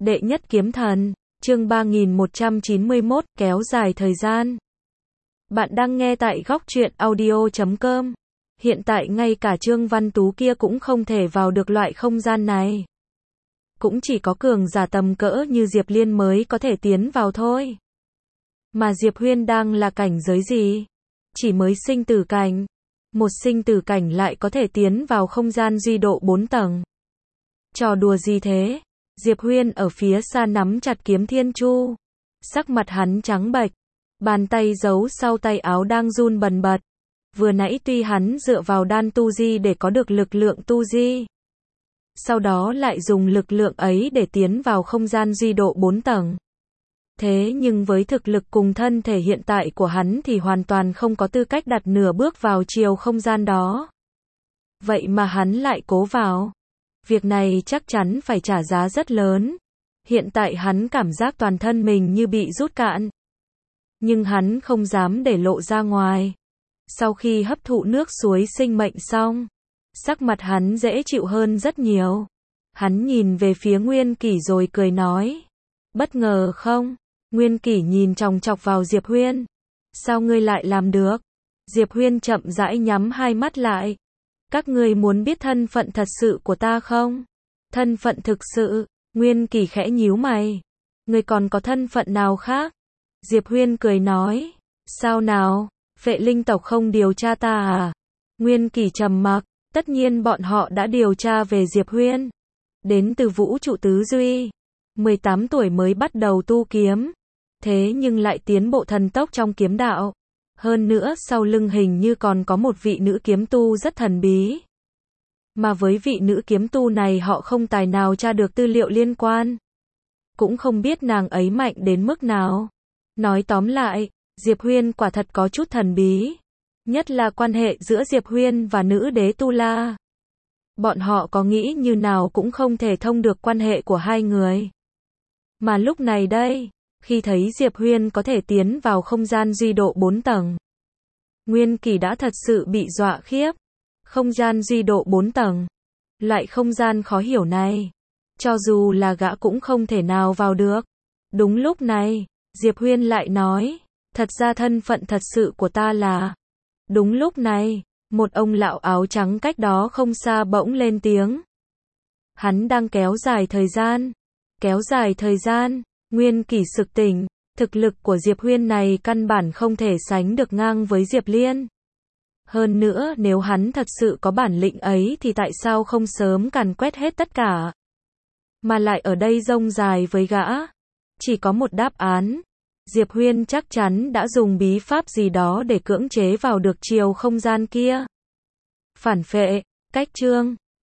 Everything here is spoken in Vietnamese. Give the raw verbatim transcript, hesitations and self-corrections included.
Đệ nhất kiếm thần, chương ba nghìn một trăm chín mươi mốt, kéo dài thời gian. Bạn đang nghe tại góc truyện audio chấm com. Hiện tại ngay cả Trương Văn Tú kia cũng không thể vào được loại không gian này. Cũng chỉ có cường giả tầm cỡ như Diệp Liên mới có thể tiến vào thôi. Mà Diệp Huyên đang là cảnh giới gì? Chỉ mới sinh tử cảnh. Một sinh tử cảnh lại có thể tiến vào không gian duy độ bốn tầng. Trò đùa gì thế? Diệp Huyên ở phía xa nắm chặt kiếm thiên chu. Sắc mặt hắn trắng bệch. Bàn tay giấu sau tay áo đang run bần bật. Vừa nãy tuy hắn dựa vào đan tu di để có được lực lượng tu di. Sau đó lại dùng lực lượng ấy để tiến vào không gian duy độ bốn tầng. Thế nhưng với thực lực cùng thân thể hiện tại của hắn thì hoàn toàn không có tư cách đặt nửa bước vào chiều không gian đó. Vậy mà hắn lại cố vào. Việc này chắc chắn phải trả giá rất lớn. Hiện tại hắn cảm giác toàn thân mình như bị rút cạn. Nhưng hắn không dám để lộ ra ngoài. Sau khi hấp thụ nước suối sinh mệnh xong, sắc mặt hắn dễ chịu hơn rất nhiều. Hắn nhìn về phía Nguyên Kỷ rồi cười nói. Bất ngờ không? Nguyên Kỷ nhìn chòng chọc vào Diệp Huyên. Sao ngươi lại làm được? Diệp Huyên chậm rãi nhắm hai mắt lại. Các ngươi muốn biết thân phận thật sự của ta không? Thân phận thực sự? Nguyên Kỷ khẽ nhíu mày. Ngươi còn có thân phận nào khác? Diệp Huyên cười nói. Sao nào? Vệ linh tộc không điều tra ta à? Nguyên Kỷ trầm mặc. Tất nhiên bọn họ đã điều tra về Diệp Huyên. Đến từ vũ trụ tứ duy. mười tám tuổi mới bắt đầu tu kiếm. Thế nhưng lại tiến bộ thần tốc trong kiếm đạo. Hơn nữa sau lưng hình như còn có một vị nữ kiếm tu rất thần bí. Mà với vị nữ kiếm tu này họ không tài nào tra được tư liệu liên quan. Cũng không biết nàng ấy mạnh đến mức nào. Nói tóm lại, Diệp Huyên quả thật có chút thần bí. Nhất là quan hệ giữa Diệp Huyên và nữ đế Tu La. Bọn họ có nghĩ như nào cũng không thể thông được quan hệ của hai người. Mà lúc này đây, khi thấy Diệp Huyên có thể tiến vào không gian duy độ bốn tầng, Nguyên Kỷ đã thật sự bị dọa khiếp. Không gian duy độ bốn tầng. Loại không gian khó hiểu này. Cho dù là gã cũng không thể nào vào được. Đúng lúc này, Diệp Huyên lại nói. Thật ra thân phận thật sự của ta là... Đúng lúc này, một ông lão áo trắng cách đó không xa bỗng lên tiếng. Hắn đang kéo dài thời gian. Kéo dài thời gian. Nguyên Kỷ sực tỉnh. Thực lực của Diệp Huyên này căn bản không thể sánh được ngang với Diệp Liên. Hơn nữa nếu hắn thật sự có bản lĩnh ấy thì tại sao không sớm càn quét hết tất cả. Mà lại ở đây rông dài với gã. Chỉ có một đáp án. Diệp Huyên chắc chắn đã dùng bí pháp gì đó để cưỡng chế vào được chiều không gian kia. Phản phệ, cách chương.